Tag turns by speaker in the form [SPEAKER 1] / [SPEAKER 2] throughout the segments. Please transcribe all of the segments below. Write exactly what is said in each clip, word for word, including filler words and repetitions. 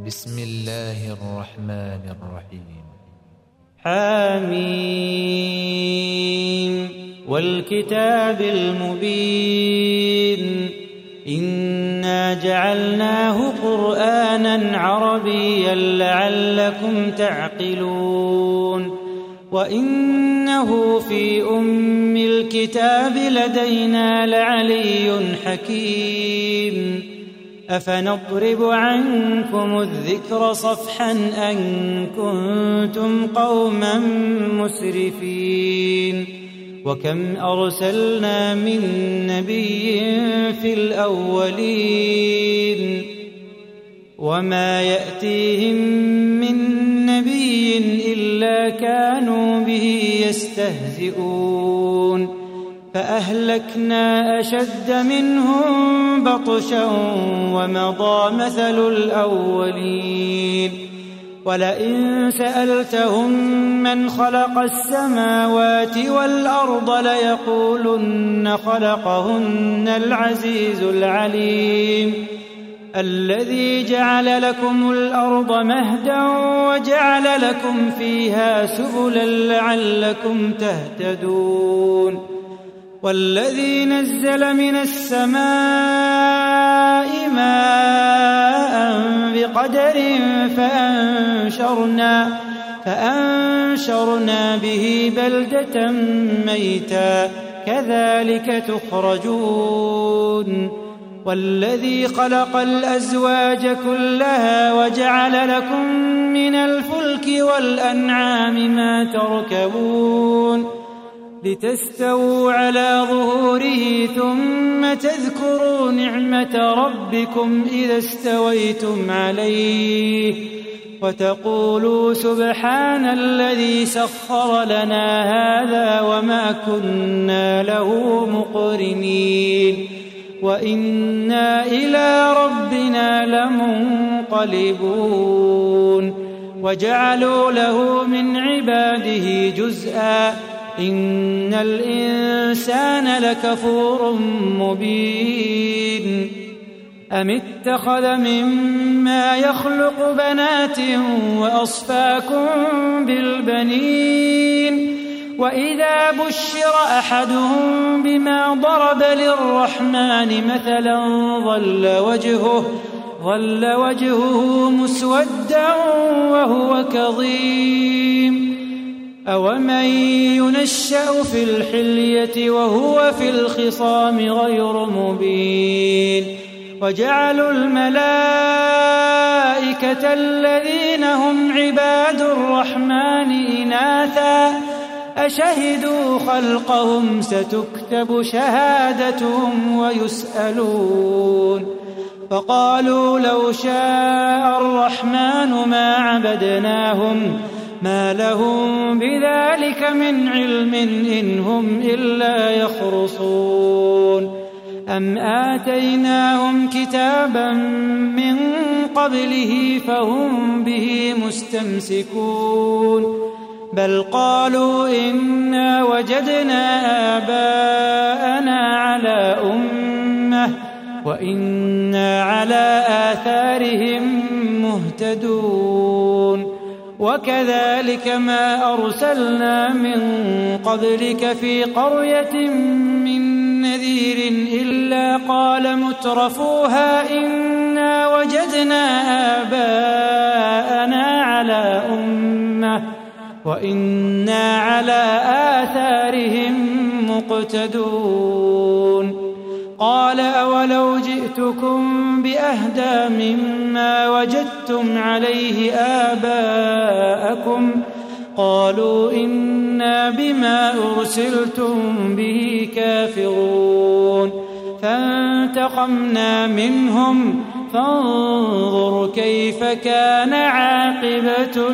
[SPEAKER 1] بسم الله الرحمن الرحيم.
[SPEAKER 2] حميم والكتاب المبين إنا جعلناه قرآنا عربيا لعلكم تعقلون وإنه في أم الكتاب لدينا لعلي حكيم أفنضرب عنكم الذكر صفحا أن كنتم قوما مسرفين وكم أرسلنا من نبي في الأولين وما يأتيهم من نبي إلا كانوا به يستهزئون فأهلكنا أشد منهم بطشا ومضى مثل الأولين ولئن سألتهم من خلق السماوات والأرض ليقولن خلقهن العزيز العليم الذي جعل لكم الأرض مهدا وجعل لكم فيها سبلا لعلكم تهتدون والذي نزل من السماء ماء بقدر فأنشرنا, فأنشرنا به بلدة ميتا كذلك تخرجون والذي خلق الأزواج كلها وجعل لكم من الفلك والأنعام ما تركبون لتستووا على ظهوره ثم تذكروا نعمة ربكم إذا استويتم عليه وتقولوا سبحان الذي سخر لنا هذا وما كنا له مقرنين وإنا إلى ربنا لمنقلبون وجعلوا له من عباده جزءا إن الإنسان لكفور مبين أم اتخذ مما يخلق بنات وأصفاكم بالبنين وإذا بشر أحدهم بما ضرب للرحمن مثلا ظل وجهه, ظل وجهه مسودا وهو كظيم أومن ينشأ في الحلية وهو في الخصام غير مبين وجعلوا الملائكة الذين هم عباد الرحمن إناثا أشهدوا خلقهم ستكتب شهادتهم ويسألون فقالوا لو شاء الرحمن ما عبدناهم ما لهم بذلك من علم إن هم إلا يخرصون أم آتيناهم كتابا من قبله فهم به مستمسكون بل قالوا إنا وجدنا آباءنا على أمة وإنا على آثارهم مهتدون وكذلك ما أرسلنا من قبلك في قرية من نذير إلا قال مترفوها إنا وجدنا آباءنا على أمة وإنا على آثارهم مقتدون قال أولو جئتكم بأهدى مما وجدتم عليه آباءكم قالوا إنا بما أرسلتم به كافرون فانتقمنا منهم فانظر كيف كان عاقبة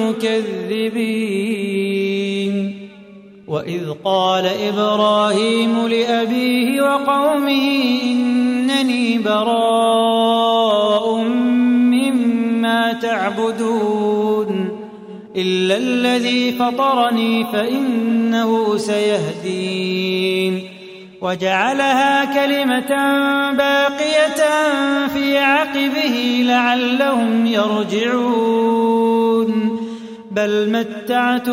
[SPEAKER 2] المكذبين وإذ قال إبراهيم لأبيه وقومه إنني براء مما تعبدون إلا الذي فطرني فإنه سيهدين وجعلها كلمة باقية في عقبه لعلهم يرجعون بل متعت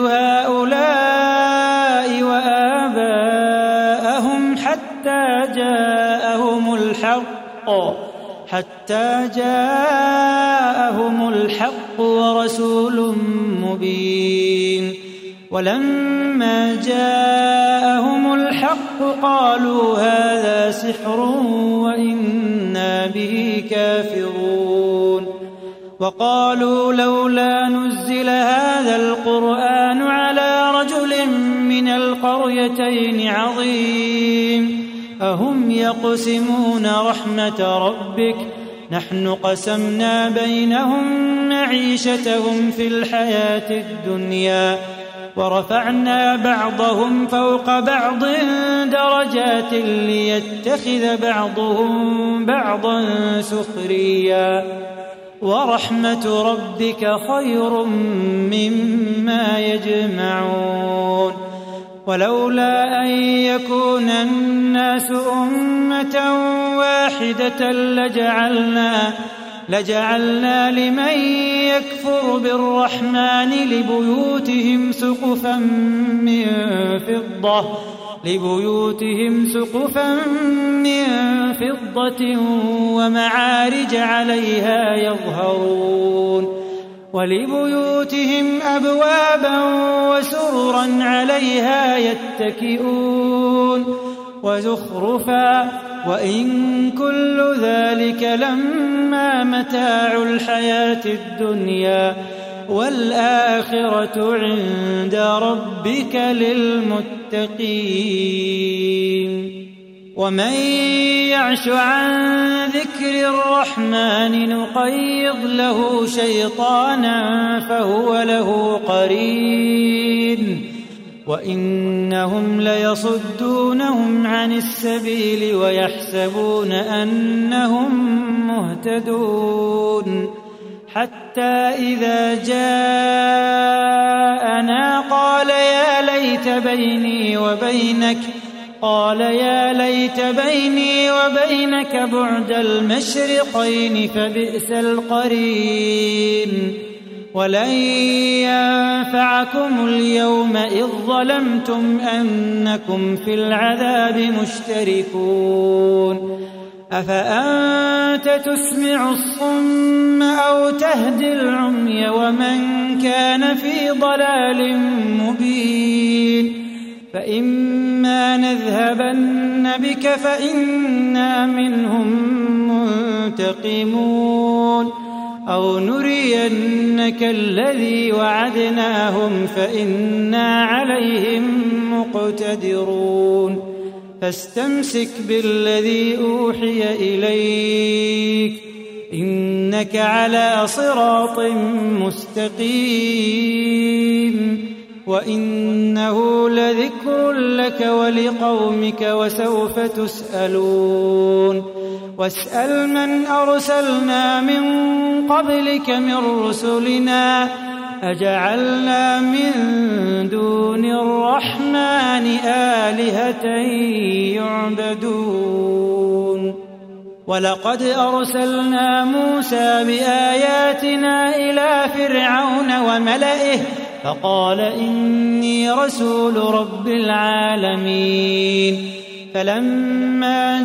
[SPEAKER 2] هؤلاء وآباءهم حتى جاءهم الحق حتى جاءهم الحق ورسول مبين ولما جاءهم الحق قالوا هذا سحر وإنا به كافرون وقالوا لولا نزل هذا القرآن على رجل من القريتين عظيم أهم يقسمون رحمة ربك نحن قسمنا بينهم معيشتهم في الحياة الدنيا ورفعنا بعضهم فوق بعض درجات ليتخذ بعضهم بعضا سخريا ورحمة ربك خير مما يجمعون ولولا أن يكون الناس أمة واحدة لجعلنا لجعلنا لمن يكفر بالرحمن لبيوتهم سقفا من فضة لبيوتهم سقفا من فضة ومعارج عليها يظهرون ولبيوتهم أبوابا وسررا عليها يتكئون وزخرفا وإن كل ذلك لما متاع الحياة الدنيا والآخرة عند ربك للمتقين ومن يعش عن ذكر الرحمن نقيض له شيطانا فهو له قرين وإنهم ليصدونهم عن السبيل ويحسبون أنهم مهتدون حتى إذا جاءنا قال يا ليت بيني وبينك قال يا ليت بيني وبينك بعد المشرقين فبئس القرين ولن ينفعكم اليوم إذ ظلمتم أنكم في العذاب مشتركون أفأنت تسمع الصم أو تهدي العمي ومن كان في ضلال مبين فإما نذهبن بك فإنا منهم منتقمون أو نرينك الذي وعدناهم فإنا عليهم مقتدرون فاستمسك بالذي أوحي إليك إنك على صراط مستقيم وإنه لذكر لك ولقومك وسوف تسألون واسأل من أرسلنا من قبلك من رسلنا أجعلنا من دون الرحمن آلهة يعبدون ولقد أرسلنا موسى بآياتنا إلى فرعون وملئه فقال إني رسول رب العالمين فلما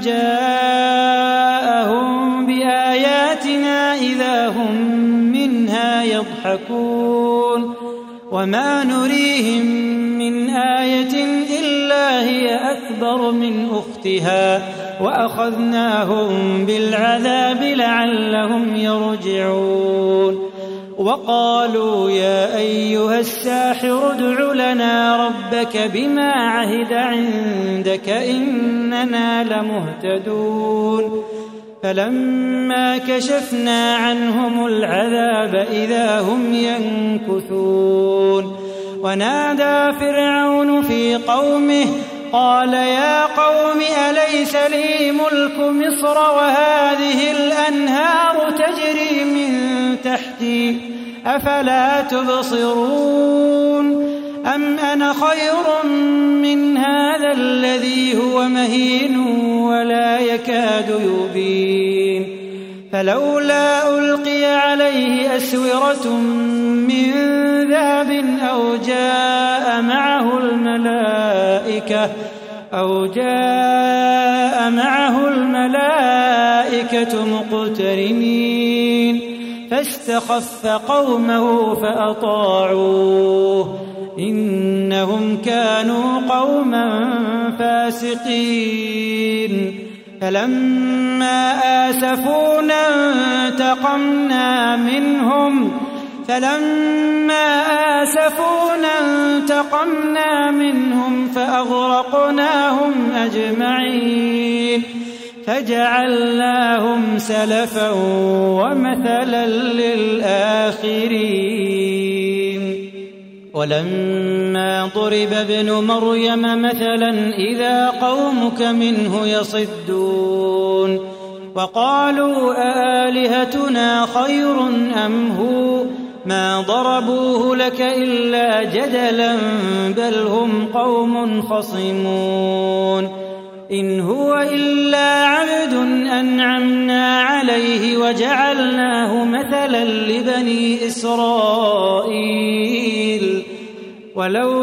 [SPEAKER 2] جاءهم بآياتنا إذا هم منها يضحكون وما نريهم من آية إلا هي أكبر من أختها وأخذناهم بالعذاب لعلهم يرجعون وقالوا يا أيها الساحر ادع لنا ربك بما عهد عندك إننا لمهتدون فلما كشفنا عنهم العذاب إذا هم ينكثون ونادى فرعون في قومه قال يا قوم أليس لي ملك مصر وهذه الأنهار تجري من تحتي أفلا تبصرون أم أنا خير من هذا الذي هو مهين ولا يكاد يبين فلولا ألقي عليه أسورة من ذهب أو جاء معه الملائكة أو جاء معه الملائكة مقترنين فاستخف قومه فأطاعوه إنهم كانوا قوما فاسقين فلما آسفونا انتقمنا منهم فلما آسفونا انتقمنا منهم فأغرقناهم أجمعين فجعلناهم سلفا ومثلا للآخرين ولما ضرب ابن مريم مثلا إذا قومك منه يصدون وقالوا أآلهتنا خير أم هو ما ضربوه لك إلا جدلا بل هم قوم خصمون إن هو إلا عبد أنعمنا عليه وجعلناه مثلا لبني إسرائيل ولو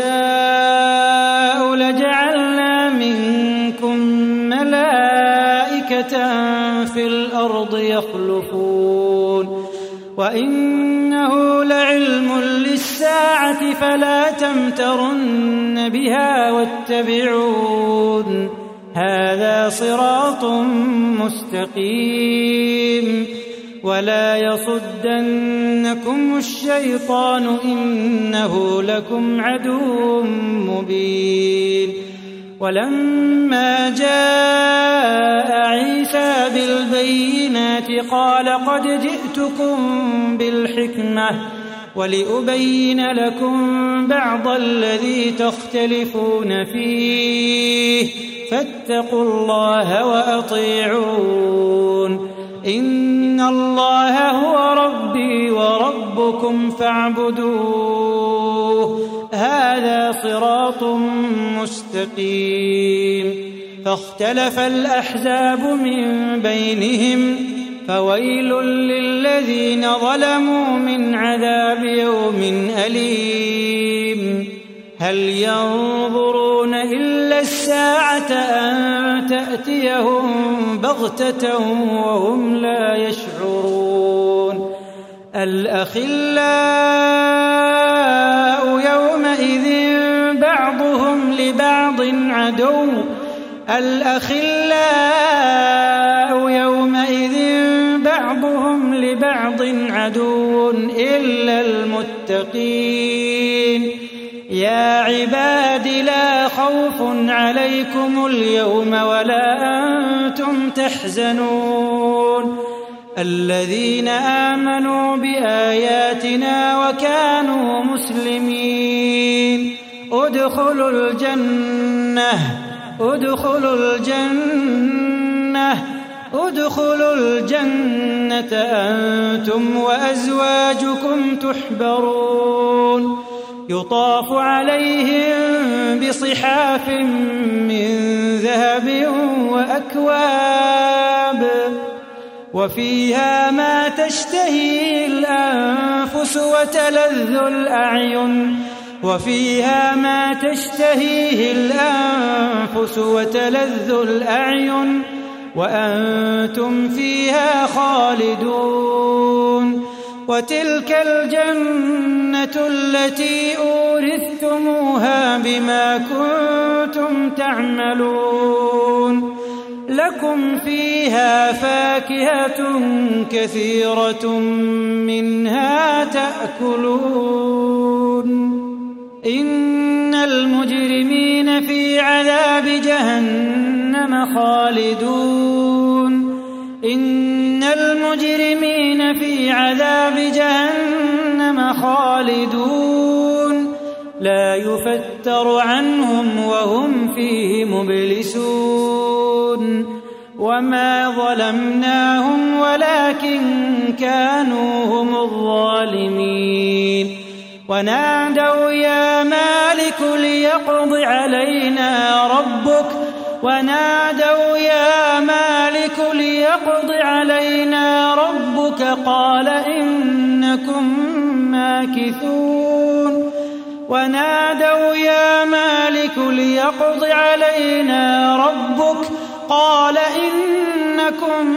[SPEAKER 2] نشاء لجعلنا منكم ملائكة في الأرض يخلفون وإنه لعلم للساعة فلا تمترن بها واتبعون هذا صراط مستقيم ولا يصدنكم الشيطان إنه لكم عدو مبين ولما جاء عيسى بالبينات قال قد جئتكم بالحكمة ولأبين لكم بعض الذي تختلفون فيه فاتقوا الله وأطيعون إن الله هو ربي وربكم فاعبدوه هذا صراط مستقيم فاختلف الأحزاب من بينهم فويل للذين ظلموا من عذاب يوم أليم هل ينظرون إلا الساعة أن تأتيهم بغتة وهم لا يشعرون الأخلاء يومئذ بعضهم لبعض عدو الأخلاء يومئذ بعضهم لبعض عدو إلا المتقين يا عباد لا خوف عليكم اليوم ولا أنتم تحزنون الذين آمنوا بآياتنا وكانوا مسلمين ادخلوا الجنة ادخلوا الجنة ادخلوا الجنة أنتم وأزواجكم تحبرون يطاف عليهم بصحاف من ذهب وأكواب وفيها ما تشتهي الأنفس وتلذ الأعين وفيها ما تشتهيه الأنفس وتلذ الأعين وأنتم فيها خالدون وتلك الجنة التي أورثتموها بما كنتم تعملون لكم فيها فاكهة كثيرة منها تأكلون إن المجرمين في عذاب جهنم خالدون إن المجرمين في عذاب جهنم خالدون لا يفتر عنهم وهم فيه مبلسون وما ظلمناهم ولكن كانوا هم الظالمين ونادوا يا مالك ونادوا يا مالك ليقض علينا ربك قال إنكم ماكثون ونادوا يا مالك ليقض علينا ربك قال إنكم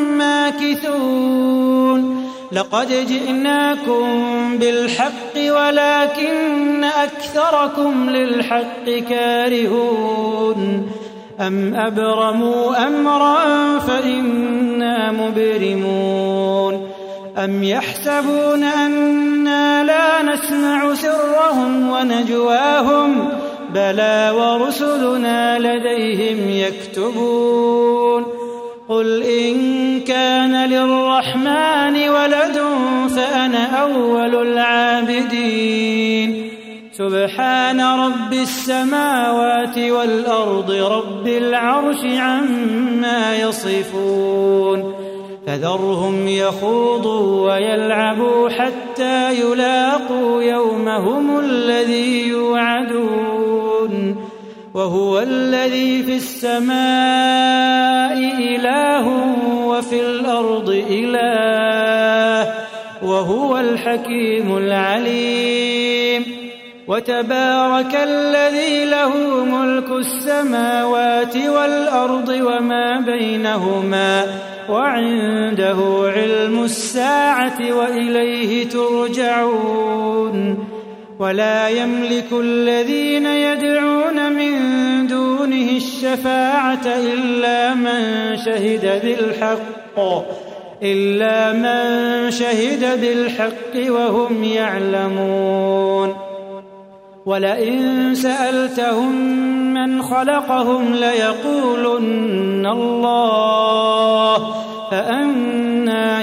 [SPEAKER 2] ماكثون لقد جئناكم بالحق ولكن أكثركم للحق كارهون أم أبرموا أمرا فإنا مبرمون أم يحسبون أنا لا نسمع سرهم ونجواهم بلى ورسلنا لديهم يكتبون قل إن كان للرحمن ولد فأنا أول العابدين سبحان رب السماوات والأرض رب العرش عما يصفون فذرهم يخوضوا ويلعبوا حتى يلاقوا يومهم الذي يوعدون وهو الذي في السماء إله وفي الأرض إله وهو الحكيم العليم وتبارك الذي له ملك السماوات والأرض وما بينهما وعنده علم الساعة وإليه ترجعون ولا يملك الذين يدعون من دونه الشفاعة إلا من شهد بالحق إلا من شهد بالحق وهم يعلمون ولئن سألتهم من خلقهم ليقولن الله فأنى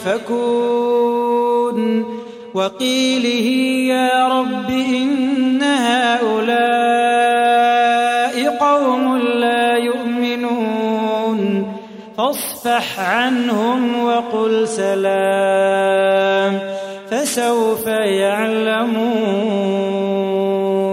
[SPEAKER 2] يؤفكون وقيله يا رب إن هؤلاء قوم لا يؤمنون فاصفح عنهم وقل سلام فسوف يعلمون